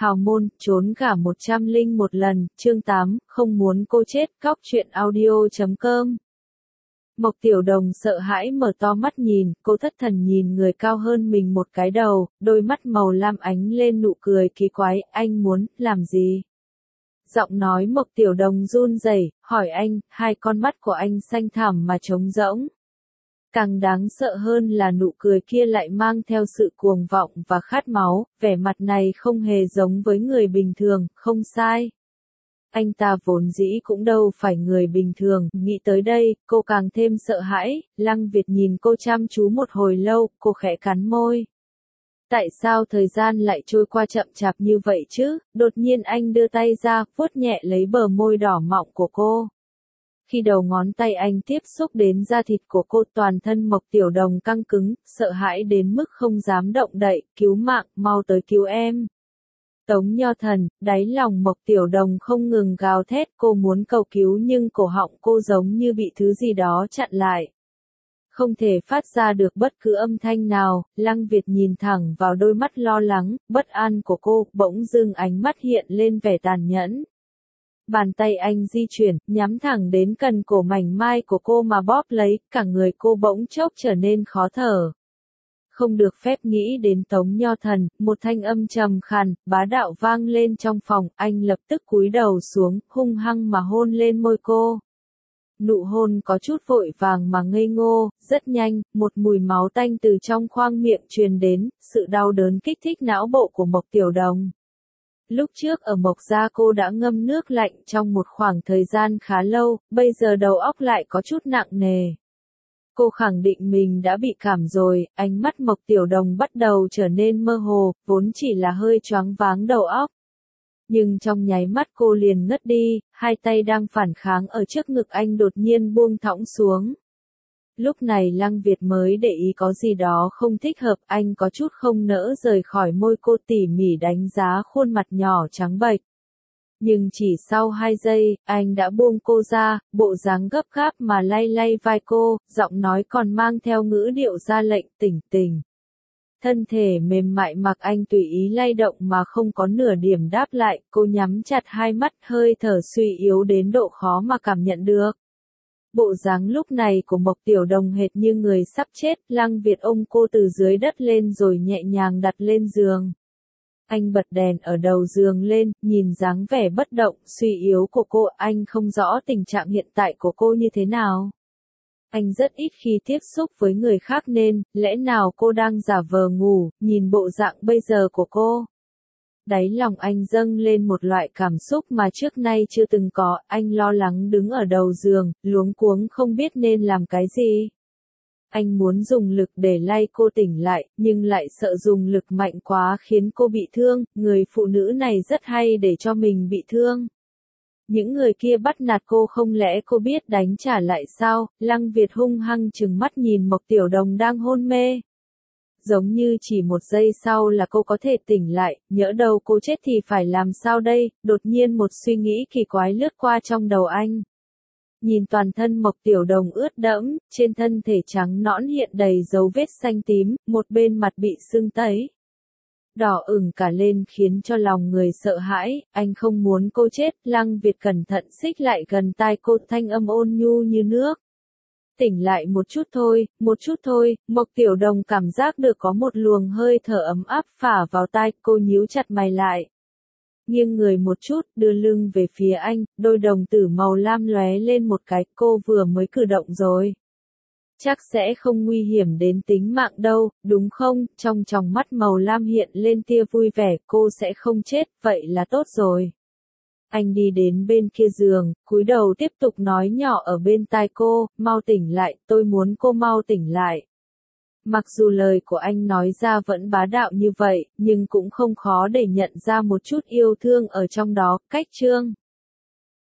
hào môn, trốn cả 101 lần, chương 8, không muốn cô chết, cóc truyện audio.com. Mộc Tiểu Đồng sợ hãi mở to mắt nhìn, cô thất thần nhìn người cao hơn mình một cái đầu, đôi mắt màu lam ánh lên nụ cười kỳ quái, anh muốn, làm gì? Giọng nói Mộc Tiểu Đồng run rẩy, hỏi anh, hai con mắt của anh xanh thẳm mà trống rỗng. Càng đáng sợ hơn là nụ cười kia lại mang theo sự cuồng vọng và khát máu, vẻ mặt này không hề giống với người bình thường, không sai. Anh ta vốn dĩ cũng đâu phải người bình thường, nghĩ tới đây, cô càng thêm sợ hãi, Lăng Việt nhìn cô chăm chú một hồi lâu, cô khẽ cắn môi. Tại sao thời gian lại trôi qua chậm chạp như vậy chứ? Đột nhiên anh đưa tay ra, vuốt nhẹ lấy bờ môi đỏ mọng của cô. Khi đầu ngón tay anh tiếp xúc đến da thịt của cô, toàn thân Mộc Tiểu Đồng căng cứng, sợ hãi đến mức không dám động đậy, cứu mạng, mau tới cứu em. Tống Nho Thần, đáy lòng Mộc Tiểu Đồng không ngừng gào thét, cô muốn cầu cứu nhưng cổ họng cô giống như bị thứ gì đó chặn lại. Không thể phát ra được bất cứ âm thanh nào, Lăng Việt nhìn thẳng vào đôi mắt lo lắng, bất an của cô, bỗng dưng ánh mắt hiện lên vẻ tàn nhẫn. Bàn tay anh di chuyển, nhắm thẳng đến cần cổ mảnh mai của cô mà bóp lấy, cả người cô bỗng chốc trở nên khó thở. Không được phép nghĩ đến Tống Nho Thần, một thanh âm trầm khàn, bá đạo vang lên trong phòng, anh lập tức cúi đầu xuống, hung hăng mà hôn lên môi cô. Nụ hôn có chút vội vàng mà ngây ngô, rất nhanh, một mùi máu tanh từ trong khoang miệng truyền đến, sự đau đớn kích thích não bộ của Mộc Tiểu Đồng. Lúc trước ở Mộc Gia cô đã ngâm nước lạnh trong một khoảng thời gian khá lâu, bây giờ đầu óc lại có chút nặng nề. Cô khẳng định mình đã bị cảm rồi, ánh mắt Mộc Tiểu Đồng bắt đầu trở nên mơ hồ, vốn chỉ là hơi choáng váng đầu óc. Nhưng trong nháy mắt cô liền ngất đi, hai tay đang phản kháng ở trước ngực anh đột nhiên buông thõng xuống. Lúc này Lăng Việt mới để ý có gì đó không thích hợp, anh có chút không nỡ rời khỏi môi cô, tỉ mỉ đánh giá khuôn mặt nhỏ trắng bệch. Nhưng chỉ sau 2 giây, anh đã buông cô ra, bộ dáng gấp gáp mà lay lay vai cô, giọng nói còn mang theo ngữ điệu ra lệnh, tỉnh tỉnh. Thân thể mềm mại mặc anh tùy ý lay động mà không có nửa điểm đáp lại, cô nhắm chặt hai mắt, hơi thở suy yếu đến độ khó mà cảm nhận được. Bộ dáng lúc này của Mộc Tiểu Đồng hệt như người sắp chết, Lăng Việt ôm cô từ dưới đất lên rồi nhẹ nhàng đặt lên giường. Anh bật đèn ở đầu giường lên, nhìn dáng vẻ bất động, suy yếu của cô, anh không rõ tình trạng hiện tại của cô như thế nào. Anh rất ít khi tiếp xúc với người khác nên, lẽ nào cô đang giả vờ ngủ, nhìn bộ dạng bây giờ của cô. Đáy lòng anh dâng lên một loại cảm xúc mà trước nay chưa từng có, anh lo lắng đứng ở đầu giường, luống cuống không biết nên làm cái gì. Anh muốn dùng lực để lay cô tỉnh lại, nhưng lại sợ dùng lực mạnh quá khiến cô bị thương, người phụ nữ này rất hay để cho mình bị thương. Những người kia bắt nạt cô không lẽ cô biết đánh trả lại sao? Lăng Việt hung hăng trừng mắt nhìn Mộc Tiểu Đồng đang hôn mê. Giống như chỉ một giây sau là cô có thể tỉnh lại, nhỡ đâu cô chết thì phải làm sao đây? Đột nhiên một suy nghĩ kỳ quái lướt qua trong đầu anh. Nhìn toàn thân Mộc Tiểu Đồng ướt đẫm, trên thân thể trắng nõn hiện đầy dấu vết xanh tím, một bên mặt bị sưng tấy. Đỏ ửng cả lên khiến cho lòng người sợ hãi, anh không muốn cô chết, Lăng Việt cẩn thận xích lại gần tai cô, thanh âm ôn nhu như nước. Tỉnh lại một chút thôi, Mộc Tiểu Đồng cảm giác được có một luồng hơi thở ấm áp phả vào tai, cô nhíu chặt mày lại. Nghiêng người một chút, đưa lưng về phía anh, đôi đồng tử màu lam lóe lên một cái, cô vừa mới cử động rồi. Chắc sẽ không nguy hiểm đến tính mạng đâu, đúng không? Trong tròng mắt màu lam hiện lên tia vui vẻ, cô sẽ không chết, vậy là tốt rồi. Anh đi đến bên kia giường, cúi đầu tiếp tục nói nhỏ ở bên tai cô, mau tỉnh lại, tôi muốn cô mau tỉnh lại. Mặc dù lời của anh nói ra vẫn bá đạo như vậy, nhưng cũng không khó để nhận ra một chút yêu thương ở trong đó, cách chương.